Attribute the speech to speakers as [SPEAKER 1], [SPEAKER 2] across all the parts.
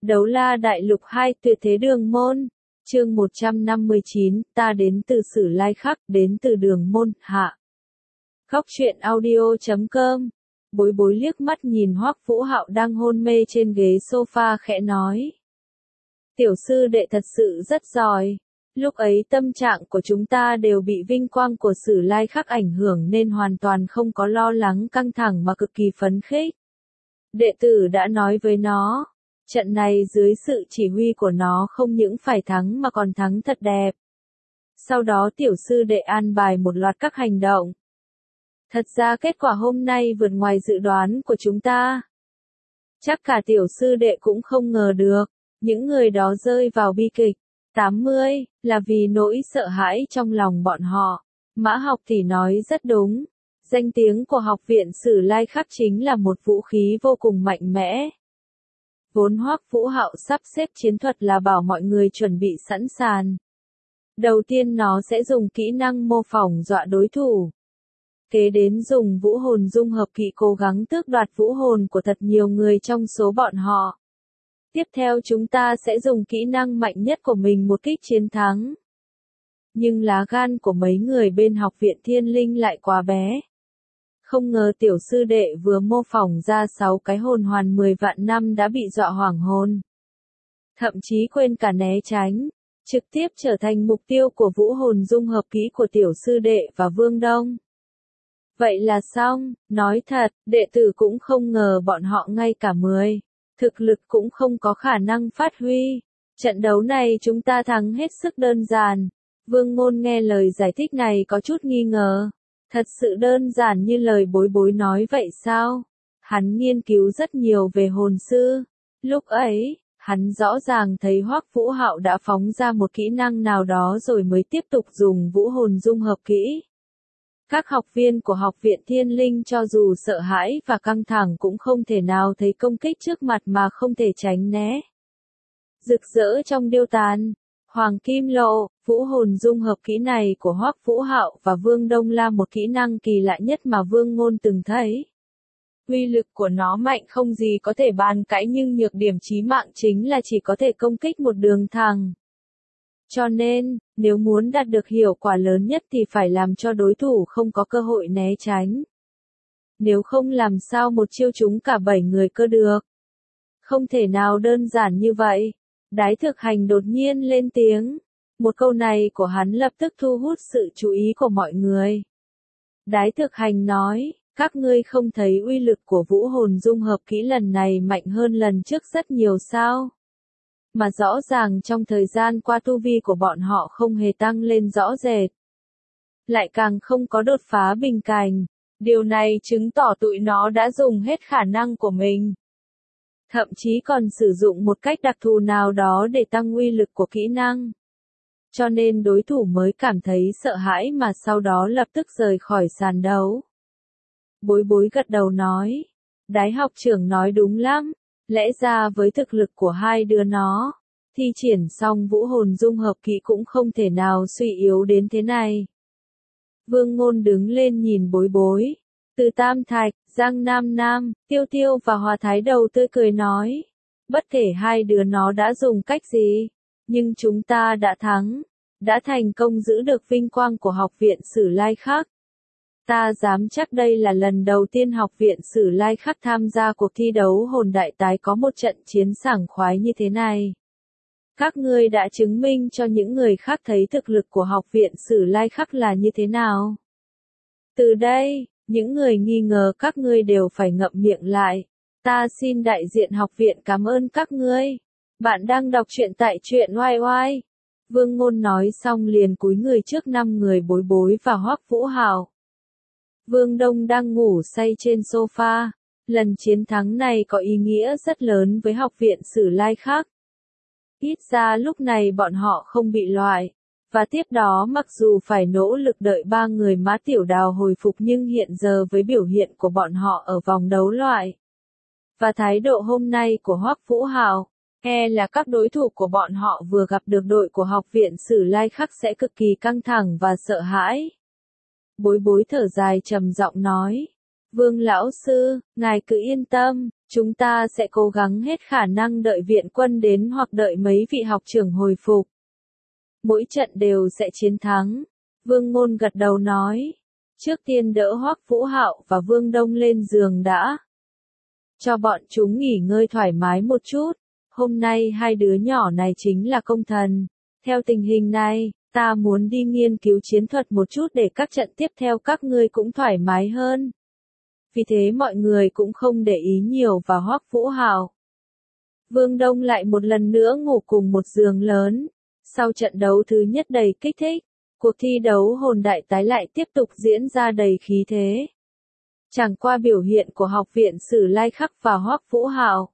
[SPEAKER 1] Đấu La Đại Lục 2 Tuyệt Thế Đường Môn. Chương 159, ta đến từ Sử Lai Khắc, đến từ Đường Môn, hạ. Góc truyện audio.com. Bối bối liếc mắt nhìn Hoắc Vũ Hạo đang hôn mê trên ghế sofa khẽ nói. Tiểu sư đệ thật sự rất giỏi. Lúc ấy tâm trạng của chúng ta đều bị vinh quang của Sử Lai Khắc ảnh hưởng nên hoàn toàn không có lo lắng căng thẳng mà cực kỳ phấn khích. Đệ tử đã nói với nó. Trận này dưới sự chỉ huy của nó không những phải thắng mà còn thắng thật đẹp. Sau đó tiểu sư đệ an bài một loạt các hành động. Thật ra kết quả hôm nay vượt ngoài dự đoán của chúng ta. Chắc cả tiểu sư đệ cũng không ngờ được, những người đó rơi vào bi kịch. 80, là vì nỗi sợ hãi trong lòng bọn họ. Mã Học thì nói rất đúng. Danh tiếng của học viện Sử Lai Khắc chính là một vũ khí vô cùng mạnh mẽ. Vốn Hoắc Vũ Hạo sắp xếp chiến thuật là bảo mọi người chuẩn bị sẵn sàng. Đầu tiên nó sẽ dùng kỹ năng mô phỏng dọa đối thủ. Kế đến dùng vũ hồn dung hợp kỵ cố gắng tước đoạt vũ hồn của thật nhiều người trong số bọn họ. Tiếp theo chúng ta sẽ dùng kỹ năng mạnh nhất của mình một kích chiến thắng. Nhưng lá gan của mấy người bên học viện Thiên Linh lại quá bé. Không ngờ tiểu sư đệ vừa mô phỏng ra 6 cái hồn hoàn 10 vạn năm đã bị dọa hoảng hồn. Thậm chí quên cả né tránh, trực tiếp trở thành mục tiêu của vũ hồn dung hợp kỹ của tiểu sư đệ và Vương Đông. Vậy là xong, nói thật, đệ tử cũng không ngờ bọn họ ngay cả 10. Thực lực cũng không có khả năng phát huy. Trận đấu này chúng ta thắng hết sức đơn giản. Vương Ngôn nghe lời giải thích này có chút nghi ngờ. Thật sự đơn giản như lời bối bối nói vậy sao? Hắn nghiên cứu rất nhiều về hồn sư. Lúc ấy, hắn rõ ràng thấy Hoắc Vũ Hạo đã phóng ra một kỹ năng nào đó rồi mới tiếp tục dùng vũ hồn dung hợp kỹ. Các học viên của học viện Thiên Linh cho dù sợ hãi và căng thẳng cũng không thể nào thấy công kích trước mặt mà không thể tránh né. Rực rỡ trong điêu tàn, Hoàng Kim Lộ, vũ hồn dung hợp kỹ này của Hoắc Vũ Hạo và Vương Đông là một kỹ năng kỳ lạ nhất mà Vương Ngôn từng thấy. Uy lực của nó mạnh không gì có thể bàn cãi nhưng nhược điểm chí mạng chính là chỉ có thể công kích một đường thẳng. Cho nên, nếu muốn đạt được hiệu quả lớn nhất thì phải làm cho đối thủ không có cơ hội né tránh. Nếu không làm sao một chiêu trúng cả 7 người cơ được. Không thể nào đơn giản như vậy. Đái Thực Hành đột nhiên lên tiếng. Một câu này của hắn lập tức thu hút sự chú ý của mọi người. Đái Thực Hành nói, các ngươi không thấy uy lực của vũ hồn dung hợp kỹ lần này mạnh hơn lần trước rất nhiều sao? Mà rõ ràng trong thời gian qua tu vi của bọn họ không hề tăng lên rõ rệt. Lại càng không có đột phá bình cảnh. Điều này chứng tỏ tụi nó đã dùng hết khả năng của mình. Thậm chí còn sử dụng một cách đặc thù nào đó để tăng uy lực của kỹ năng. Cho nên đối thủ mới cảm thấy sợ hãi mà sau đó lập tức rời khỏi sàn đấu. Bối bối gật đầu nói. Đái học trưởng nói đúng lắm. Lẽ ra với thực lực của hai đứa nó, thi triển xong vũ hồn dung hợp kỹ cũng không thể nào suy yếu đến thế này. Vương Ngôn đứng lên nhìn bối bối. Từ Tam Thạch, Giang Nam Nam, Tiêu Tiêu và Hòa Thái Đầu tươi cười nói. Bất kể hai đứa nó đã dùng cách gì, nhưng chúng ta đã thắng, đã thành công giữ được vinh quang của học viện Sử Lai Khắc. Ta dám chắc đây là lần đầu tiên học viện Sử Lai Khắc tham gia cuộc thi đấu hồn đại tái có một trận chiến sảng khoái như thế này. Các ngươi đã chứng minh cho những người khác thấy thực lực của học viện Sử Lai Khắc là như thế nào. Từ đây, những người nghi ngờ các ngươi đều phải ngậm miệng lại. Ta xin đại diện học viện cảm ơn các ngươi. Bạn đang đọc truyện tại truyện oai oai. Vương Ngôn nói xong liền cúi người trước 5 người bối bối và Hoắc Vũ Hạo. Vương Đông đang ngủ say trên sofa. Lần chiến thắng này có ý nghĩa rất lớn với học viện Sử Lai Khắc. Ít ra lúc này bọn họ không bị loại. Và tiếp đó mặc dù phải nỗ lực đợi 3 người Mã Tiểu Đào hồi phục nhưng hiện giờ với biểu hiện của bọn họ ở vòng đấu loại. Và thái độ hôm nay của Hoắc Vũ Hạo, e là các đối thủ của bọn họ vừa gặp được đội của học viện Sử Lai Khắc sẽ cực kỳ căng thẳng và sợ hãi. Bối bối thở dài trầm giọng nói. Vương lão sư, ngài cứ yên tâm, chúng ta sẽ cố gắng hết khả năng đợi viện quân đến hoặc đợi mấy vị học trưởng hồi phục. Mỗi trận đều sẽ chiến thắng. Vương Ngôn gật đầu nói. Trước tiên đỡ Hoắc Vũ Hạo và Vương Đông lên giường đã. Cho bọn chúng nghỉ ngơi thoải mái một chút. Hôm nay hai đứa nhỏ này chính là công thần. Theo tình hình này, ta muốn đi nghiên cứu chiến thuật một chút để các trận tiếp theo các ngươi cũng thoải mái hơn. Vì thế mọi người cũng không để ý nhiều vào Hoắc Vũ Hạo. Vương Đông lại một lần nữa ngủ cùng một giường lớn. Sau trận đấu thứ nhất đầy kích thích, cuộc thi đấu hồn đại tái lại tiếp tục diễn ra đầy khí thế. Chẳng qua biểu hiện của học viện Sử Lai Khắc và Hoắc Vũ Hạo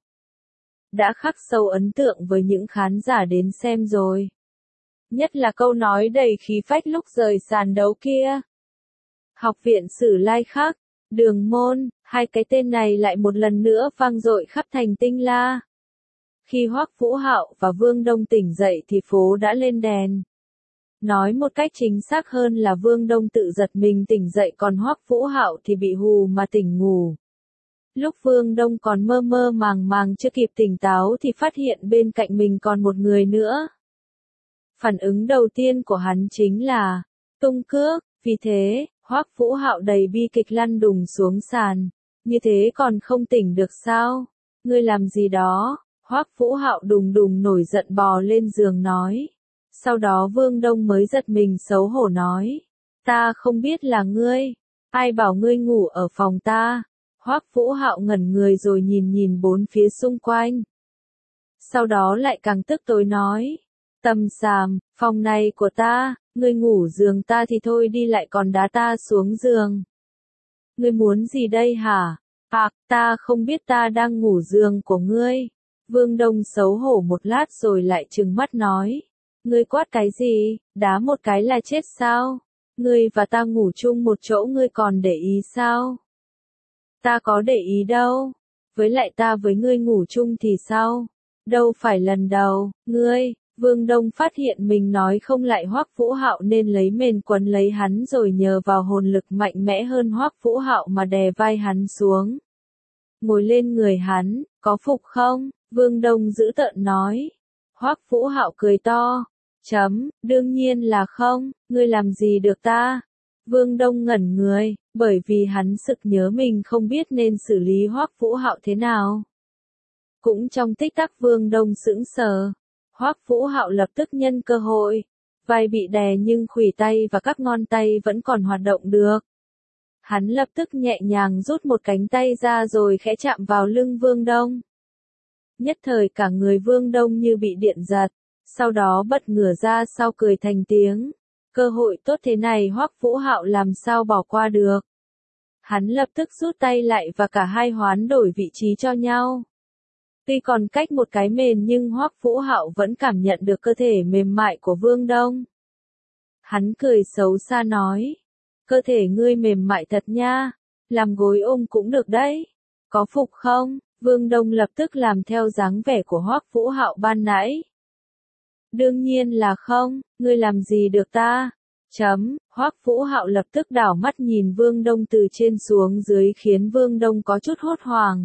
[SPEAKER 1] đã khắc sâu ấn tượng với những khán giả đến xem rồi. Nhất là câu nói đầy khí phách lúc rời sàn đấu kia. Học viện Sử Lai Khắc, Đường Môn, hai cái tên này lại một lần nữa vang dội khắp thành Tinh La. Khi Hoắc Vũ Hạo và Vương Đông tỉnh dậy thì phố đã lên đèn. Nói một cách chính xác hơn là Vương Đông tự giật mình tỉnh dậy còn Hoắc Vũ Hạo thì bị hù mà tỉnh ngủ. Lúc Vương Đông còn mơ mơ màng màng chưa kịp tỉnh táo thì phát hiện bên cạnh mình còn một người nữa. Phản ứng đầu tiên của hắn chính là tung cước, vì thế, Hoắc Vũ Hạo đầy bi kịch lăn đùng xuống sàn. Như thế còn không tỉnh được sao? Ngươi làm gì đó? Hoắc Vũ Hạo đùng đùng nổi giận bò lên giường nói. Sau đó Vương Đông mới giật mình xấu hổ nói. Ta không biết là ngươi. Ai bảo ngươi ngủ ở phòng ta? Hoắc Vũ Hạo ngẩn người rồi nhìn nhìn bốn phía xung quanh. Sau đó lại càng tức tối nói. Tầm xàm, phòng này của ta, ngươi ngủ giường ta thì thôi đi lại còn đá ta xuống giường. Ngươi muốn gì đây hả? Ta không biết ta đang ngủ giường của ngươi. Vương Đông xấu hổ một lát rồi lại trừng mắt nói. Ngươi quát cái gì, đá một cái là chết sao? Ngươi và ta ngủ chung một chỗ ngươi còn để ý sao? Ta có để ý đâu. Với lại ta với ngươi ngủ chung thì sao? Đâu phải lần đầu, ngươi. Vương Đông phát hiện mình nói không lại Hoắc Vũ Hạo nên lấy mền quấn lấy hắn rồi nhờ vào hồn lực mạnh mẽ hơn Hoắc Vũ Hạo mà đè vai hắn xuống. Ngồi lên người hắn, có phục không? Vương Đông dữ tợn nói. Hoắc Vũ Hạo cười to. Đương nhiên là không, ngươi làm gì được ta? Vương Đông ngẩn người, bởi vì hắn sực nhớ mình không biết nên xử lý Hoắc Vũ Hạo thế nào. Cũng trong tích tắc Vương Đông sững sờ. Hoắc Vũ Hạo lập tức nhân cơ hội. Vai bị đè nhưng khuỷu tay và các ngón tay vẫn còn hoạt động được. Hắn lập tức nhẹ nhàng rút một cánh tay ra rồi khẽ chạm vào lưng Vương Đông. Nhất thời cả người Vương Đông như bị điện giật. Sau đó bật ngửa ra sau cười thành tiếng. Cơ hội tốt thế này Hoắc Vũ Hạo làm sao bỏ qua được. Hắn lập tức rút tay lại và cả hai hoán đổi vị trí cho nhau. Tuy còn cách một cái mền nhưng Hoắc Vũ Hạo vẫn cảm nhận được cơ thể mềm mại của Vương Đông. Hắn cười xấu xa nói. Cơ thể ngươi mềm mại thật nha. Làm gối ôm cũng được đấy. Có phục không? Vương Đông lập tức làm theo dáng vẻ của Hoắc Vũ Hạo ban nãy. Đương nhiên là không, ngươi làm gì được ta? Hoắc Vũ Hạo lập tức đảo mắt nhìn Vương Đông từ trên xuống dưới khiến Vương Đông có chút hốt hoảng.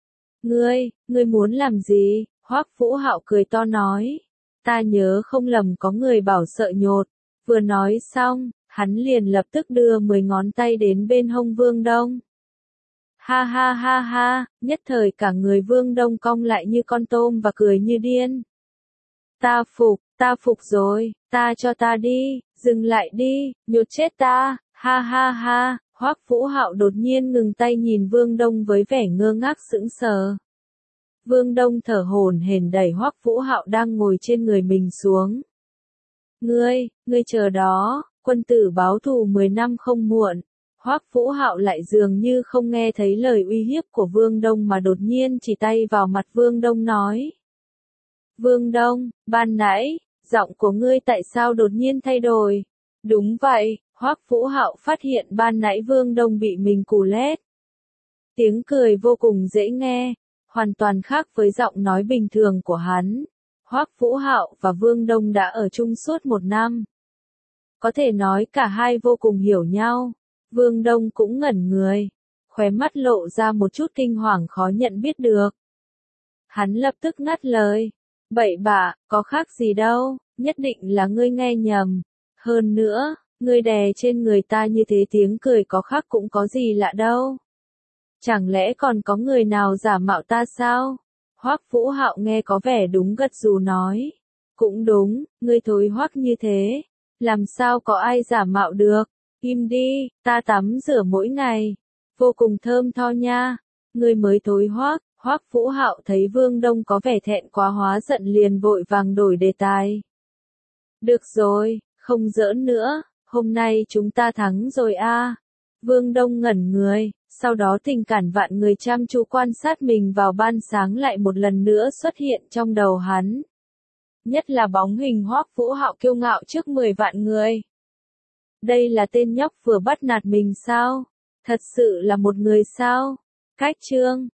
[SPEAKER 1] Ngươi muốn làm gì? Hoắc Vũ Hạo cười to nói. Ta nhớ không lầm có người bảo sợ nhột. Vừa nói xong, hắn liền lập tức đưa 10 ngón tay đến bên hông Vương Đông. Ha ha ha ha, nhất thời cả người Vương Đông cong lại như con tôm và cười như điên. Ta phục rồi, cho ta đi, dừng lại đi, nhột chết ta, ha ha ha, Hoắc Vũ Hạo đột nhiên ngừng tay nhìn Vương Đông với vẻ ngơ ngác sững sờ. Vương Đông thở hổn hển đẩy Hoắc Vũ Hạo đang ngồi trên người mình xuống. Ngươi chờ đó, quân tử báo thù 10 năm không muộn. Hoắc Vũ Hạo lại dường như không nghe thấy lời uy hiếp của Vương Đông mà đột nhiên chỉ tay vào mặt Vương Đông nói. Vương Đông, ban nãy, giọng của ngươi tại sao đột nhiên thay đổi? Đúng vậy, Hoắc Vũ Hạo phát hiện ban nãy Vương Đông bị mình cù lét. Tiếng cười vô cùng dễ nghe, hoàn toàn khác với giọng nói bình thường của hắn. Hoắc Vũ Hạo và Vương Đông đã ở chung suốt 1 năm. Có thể nói cả hai vô cùng hiểu nhau. Vương Đông cũng ngẩn người. khóe mắt lộ ra một chút kinh hoàng khó nhận biết được. Hắn lập tức ngắt lời. Bậy bạ, có khác gì đâu, nhất định là ngươi nghe nhầm. Hơn nữa, ngươi đè trên người ta như thế tiếng cười có khác cũng có gì lạ đâu. Chẳng lẽ còn có người nào giả mạo ta sao? Hoắc Vũ Hạo nghe có vẻ đúng gật gù nói. Cũng đúng, ngươi thối hoắc như thế. Làm sao có ai giả mạo được? Im đi, ta tắm rửa mỗi ngày. Vô cùng thơm tho nha. Ngươi mới thối hoắc. Hoắc Vũ Hạo thấy Vương Đông có vẻ thẹn quá hóa giận liền vội vàng đổi đề tài. Được rồi, không giỡn nữa, hôm nay chúng ta thắng rồi a. Vương Đông ngẩn người, sau đó tình cảm vạn người chăm chú quan sát mình vào ban sáng lại một lần nữa xuất hiện trong đầu hắn. Nhất là bóng hình Hoắc Vũ Hạo kiêu ngạo trước 10 vạn người. Đây là tên nhóc vừa bắt nạt mình sao? Thật sự là một người sao? Cách chương